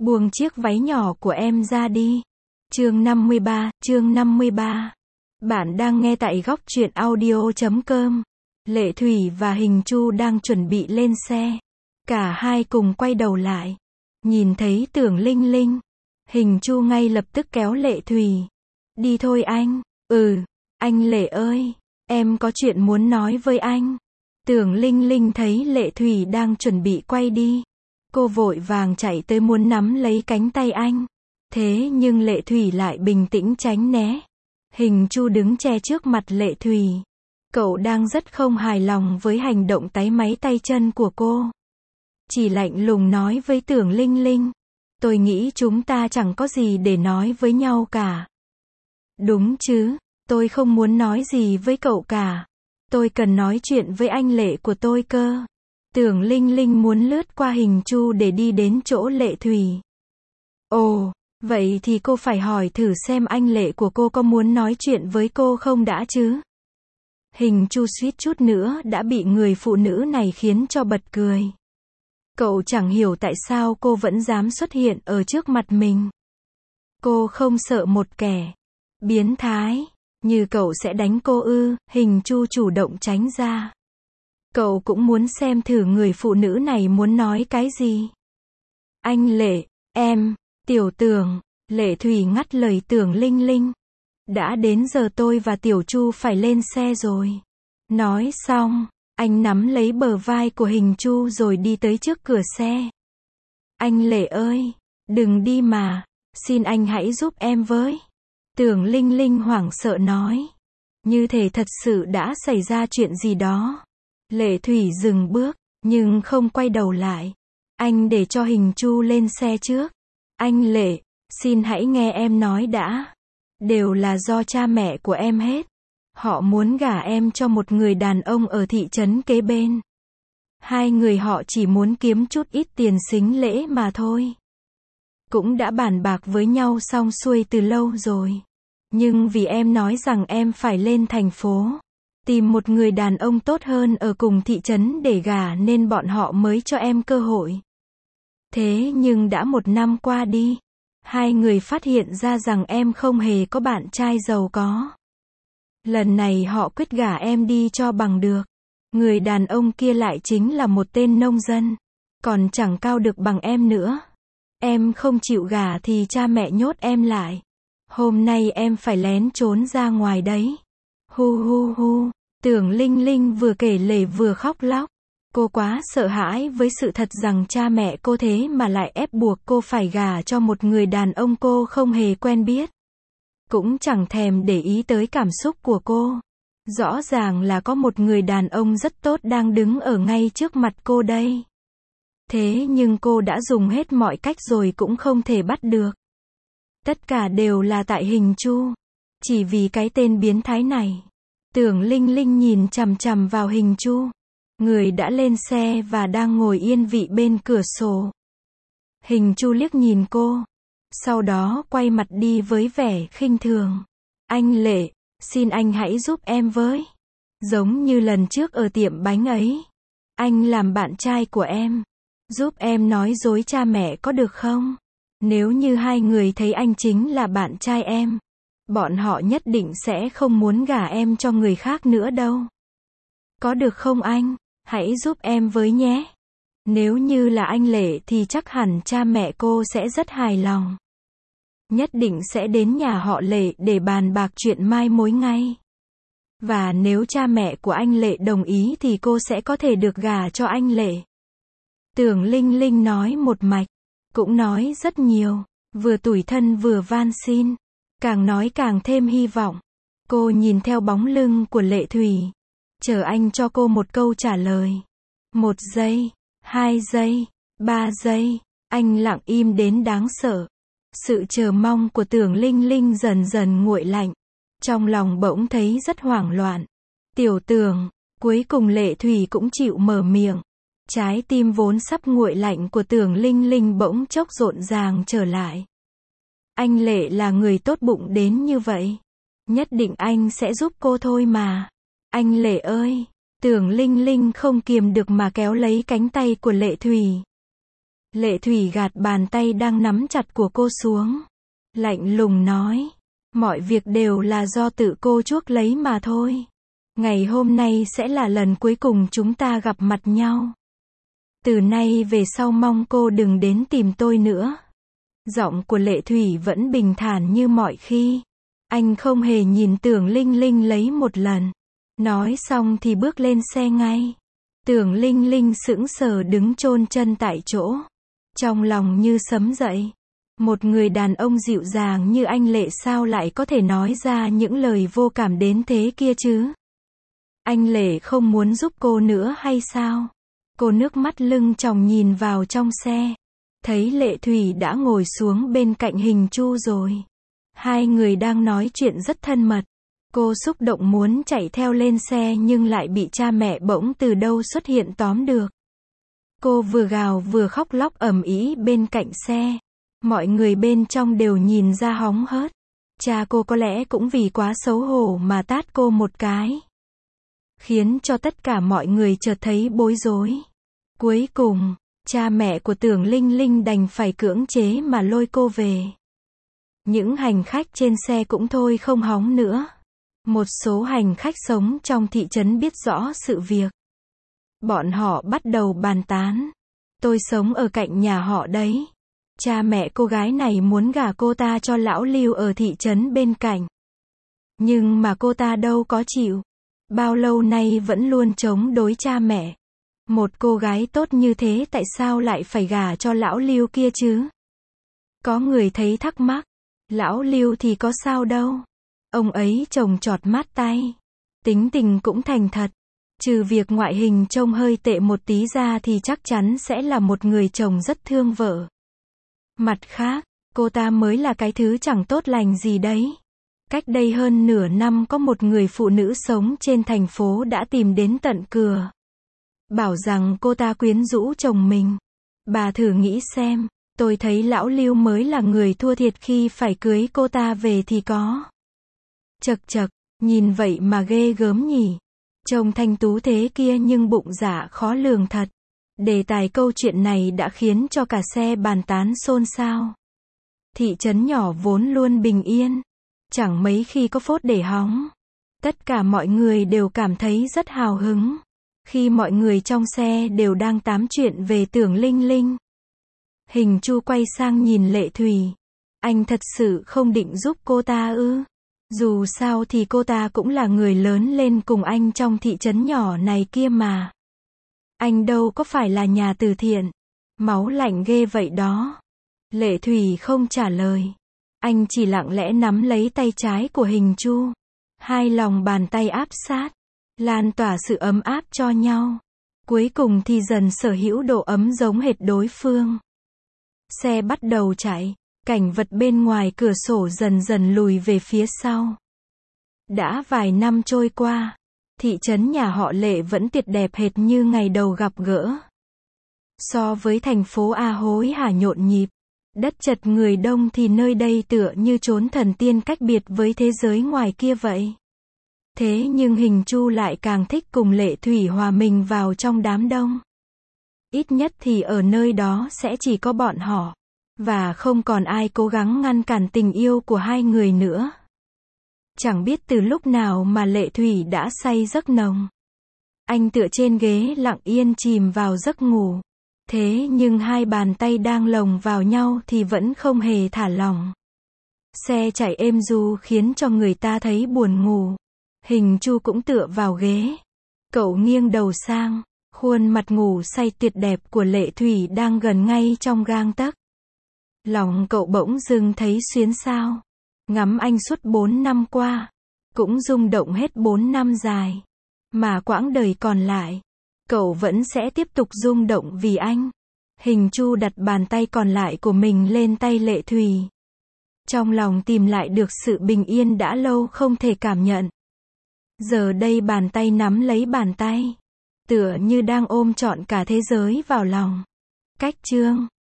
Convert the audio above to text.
Buông chiếc váy nhỏ của em ra đi. Chương 53. Bạn đang nghe tại góc truyện audio.com. Lệ Thủy và Hình Chu đang chuẩn bị lên xe. Cả hai cùng quay đầu lại. Nhìn thấy Tưởng Linh Linh. Hình Chu ngay lập tức kéo Lệ Thủy. Đi thôi anh. Anh Lệ ơi. Em có chuyện muốn nói với anh. Tưởng Linh Linh thấy Lệ Thủy đang chuẩn bị quay đi. Cô vội vàng chạy tới muốn nắm lấy cánh tay anh. Thế nhưng Lệ Thủy lại bình tĩnh tránh né. Hình Chu đứng che trước mặt Lệ Thủy. Cậu đang rất không hài lòng với hành động táy máy tay chân của cô. Chỉ lạnh lùng nói với Tưởng Linh Linh. Tôi nghĩ chúng ta chẳng có gì để nói với nhau cả. Đúng chứ, tôi không muốn nói gì với cậu cả. Tôi cần nói chuyện với anh Lệ của tôi cơ. Tưởng Linh Linh muốn lướt qua Hình Chu để đi đến chỗ Lệ Thủy. Ồ, vậy thì cô phải hỏi thử xem anh Lệ của cô có muốn nói chuyện với cô không đã chứ. Hình Chu suýt chút nữa đã bị người phụ nữ này khiến cho bật cười. Cậu chẳng hiểu tại sao cô vẫn dám xuất hiện ở trước mặt mình. Cô không sợ một kẻ biến thái như cậu sẽ đánh cô ư? Hình Chu chủ động tránh ra. Cậu cũng muốn xem thử người phụ nữ này muốn nói cái gì. Anh Lệ, em, Tiểu Tưởng. Lệ Thủy ngắt lời Tưởng Linh Linh. Đã đến giờ tôi và Tiểu Chu phải lên xe rồi. Nói xong, anh nắm lấy bờ vai của Hình Chu rồi đi tới trước cửa xe. Anh Lệ ơi, đừng đi mà, xin anh hãy giúp em với. Tưởng Linh Linh hoảng sợ nói. Như thể thật sự đã xảy ra chuyện gì đó. Lệ Thủy dừng bước, nhưng không quay đầu lại. Anh để cho Hình Chu lên xe trước. Anh Lệ, xin hãy nghe em nói đã. Đều là do cha mẹ của em hết. Họ muốn gả em cho một người đàn ông ở thị trấn kế bên. Hai người họ chỉ muốn kiếm chút ít tiền sính lễ mà thôi. Cũng đã bàn bạc với nhau xong xuôi từ lâu rồi. Nhưng vì em nói rằng em phải lên thành phố, tìm một người đàn ông tốt hơn ở cùng thị trấn để gả nên bọn họ mới cho em cơ hội. Thế nhưng đã 1 năm qua đi, hai người phát hiện ra rằng em không hề có bạn trai giàu có. Lần này họ quyết gả em đi cho bằng được. Người đàn ông kia lại chính là một tên nông dân, còn chẳng cao được bằng em nữa. Em không chịu gả thì cha mẹ nhốt em lại. Hôm nay em phải lén trốn ra ngoài đấy. Hu hu hu. Tưởng Linh Linh vừa kể lể vừa khóc lóc. Cô quá sợ hãi với sự thật rằng cha mẹ cô thế mà lại ép buộc cô phải gả cho một người đàn ông cô không hề quen biết. Cũng chẳng thèm để ý tới cảm xúc của cô. Rõ ràng là có một người đàn ông rất tốt đang đứng ở ngay trước mặt cô đây. Thế nhưng cô đã dùng hết mọi cách rồi cũng không thể bắt được. Tất cả đều là tại Hình Chu. Chỉ vì cái tên biến thái này. Tưởng Linh Linh nhìn chằm chằm vào Hình Chu. Người đã lên xe và đang ngồi yên vị bên cửa sổ. Hình Chu liếc nhìn cô. Sau đó quay mặt đi với vẻ khinh thường. Anh Lệ, xin anh hãy giúp em với. Giống như lần trước ở tiệm bánh ấy. Anh làm bạn trai của em. Giúp em nói dối cha mẹ có được không? Nếu như hai người thấy anh chính là bạn trai em, bọn họ nhất định sẽ không muốn gả em cho người khác nữa đâu. Có được không anh? Hãy giúp em với nhé. Nếu như là anh Lệ thì chắc hẳn cha mẹ cô sẽ rất hài lòng. Nhất định sẽ đến nhà họ Lệ để bàn bạc chuyện mai mối ngay. Và nếu cha mẹ của anh Lệ đồng ý thì cô sẽ có thể được gả cho anh Lệ. Tưởng Linh Linh nói một mạch, cũng nói rất nhiều, vừa tủi thân vừa van xin, càng nói càng thêm hy vọng. Cô nhìn theo bóng lưng của Lệ Thủy, chờ anh cho cô một câu trả lời. 1 giây, 2 giây, 3 giây, anh lặng im đến đáng sợ. Sự chờ mong của Tưởng Linh Linh dần dần nguội lạnh, trong lòng bỗng thấy rất hoảng loạn. Tiểu Tưởng, cuối cùng Lệ Thủy cũng chịu mở miệng. Trái tim vốn sắp nguội lạnh của Tưởng Linh Linh bỗng chốc rộn ràng trở lại. Anh Lệ là người tốt bụng đến như vậy. Nhất định anh sẽ giúp cô thôi mà. Anh Lệ ơi! Tưởng Linh Linh không kiềm được mà kéo lấy cánh tay của Lệ Thủy. Lệ Thủy gạt bàn tay đang nắm chặt của cô xuống. Lạnh lùng nói. Mọi việc đều là do tự cô chuốc lấy mà thôi. Ngày hôm nay sẽ là lần cuối cùng chúng ta gặp mặt nhau. Từ nay về sau mong cô đừng đến tìm tôi nữa. Giọng của Lệ Thủy vẫn bình thản như mọi khi. Anh không hề nhìn Tưởng Linh Linh lấy một lần. Nói xong thì bước lên xe ngay. Tưởng Linh Linh sững sờ đứng chôn chân tại chỗ. Trong lòng như sấm dậy. Một người đàn ông dịu dàng như anh Lệ sao lại có thể nói ra những lời vô cảm đến thế kia chứ? Anh Lệ không muốn giúp cô nữa hay sao? Cô nước mắt lưng tròng nhìn vào trong xe. Thấy Lệ Thủy đã ngồi xuống bên cạnh Hình Chu rồi. Hai người đang nói chuyện rất thân mật. Cô xúc động muốn chạy theo lên xe nhưng lại bị cha mẹ bỗng từ đâu xuất hiện tóm được. Cô vừa gào vừa khóc lóc ầm ĩ bên cạnh xe. Mọi người bên trong đều nhìn ra hóng hớt. Cha cô có lẽ cũng vì quá xấu hổ mà tát cô một cái. Khiến cho tất cả mọi người chợt thấy bối rối. Cuối cùng, cha mẹ của Tưởng Linh Linh đành phải cưỡng chế mà lôi cô về. Những hành khách trên xe cũng thôi không hóng nữa. Một số hành khách sống trong thị trấn biết rõ sự việc. Bọn họ bắt đầu bàn tán. Tôi sống ở cạnh nhà họ đấy. Cha mẹ cô gái này muốn gả cô ta cho lão Lưu ở thị trấn bên cạnh. Nhưng mà cô ta đâu có chịu. Bao lâu nay vẫn luôn chống đối cha mẹ. Một cô gái tốt như thế tại sao lại phải gả cho lão Lưu kia chứ? Có người thấy thắc mắc. Lão Lưu thì có sao đâu. Ông ấy trồng trọt mát tay. Tính tình cũng thành thật. Trừ việc ngoại hình trông hơi tệ một tí ra thì chắc chắn sẽ là một người chồng rất thương vợ. Mặt khác, cô ta mới là cái thứ chẳng tốt lành gì đấy. Cách đây hơn nửa năm có một người phụ nữ sống trên thành phố đã tìm đến tận cửa. Bảo rằng cô ta quyến rũ chồng mình. Bà thử nghĩ xem, tôi thấy lão Lưu mới là người thua thiệt khi phải cưới cô ta về thì có. Chậc chậc, nhìn vậy mà ghê gớm nhỉ. Trông thanh tú thế kia nhưng bụng dạ khó lường thật. Đề tài câu chuyện này đã khiến cho cả xe bàn tán xôn xao. Thị trấn nhỏ vốn luôn bình yên. Chẳng mấy khi có phốt để hóng. Tất cả mọi người đều cảm thấy rất hào hứng. Khi mọi người trong xe đều đang tám chuyện về Tưởng Linh Linh. Hình Chu quay sang nhìn Lệ Thủy. Anh thật sự không định giúp cô ta ư? Dù sao thì cô ta cũng là người lớn lên cùng anh trong thị trấn nhỏ này kia mà. Anh đâu có phải là nhà từ thiện. Máu lạnh ghê vậy đó. Lệ Thủy không trả lời. Anh chỉ lặng lẽ nắm lấy tay trái của Hình Chu. Hai lòng bàn tay áp sát. Lan tỏa sự ấm áp cho nhau. Cuối cùng thì dần sở hữu độ ấm giống hệt đối phương. Xe bắt đầu chạy. Cảnh vật bên ngoài cửa sổ dần dần lùi về phía sau. Đã vài năm trôi qua. Thị trấn nhà họ Lệ vẫn tuyệt đẹp hệt như ngày đầu gặp gỡ. So với thành phố A hối hả nhộn nhịp, đất chật người đông thì nơi đây tựa như chốn thần tiên cách biệt với thế giới ngoài kia vậy. Thế nhưng Hình Chu lại càng thích cùng Lệ Thủy hòa mình vào trong đám đông. Ít nhất thì ở nơi đó sẽ chỉ có bọn họ. Và không còn ai cố gắng ngăn cản tình yêu của hai người nữa. Chẳng biết từ lúc nào mà Lệ Thủy đã say giấc nồng. Anh tựa trên ghế lặng yên chìm vào giấc ngủ. Thế nhưng hai bàn tay đang lồng vào nhau thì vẫn không hề thả lỏng. Xe chạy êm du khiến cho người ta thấy buồn ngủ. Hình Chu cũng tựa vào ghế. Cậu nghiêng đầu sang. Khuôn mặt ngủ say tuyệt đẹp của Lệ Thủy đang gần ngay trong gang tấc. Lòng cậu bỗng dưng thấy xuyến xao. Ngắm anh suốt 4 năm qua. Cũng rung động hết 4 năm dài. Mà quãng đời còn lại. Cậu vẫn sẽ tiếp tục rung động vì anh. Hình Chu đặt bàn tay còn lại của mình lên tay Lệ Thủy. Trong lòng tìm lại được sự bình yên đã lâu không thể cảm nhận. Giờ đây bàn tay nắm lấy bàn tay. Tựa như đang ôm trọn cả thế giới vào lòng. Cách chương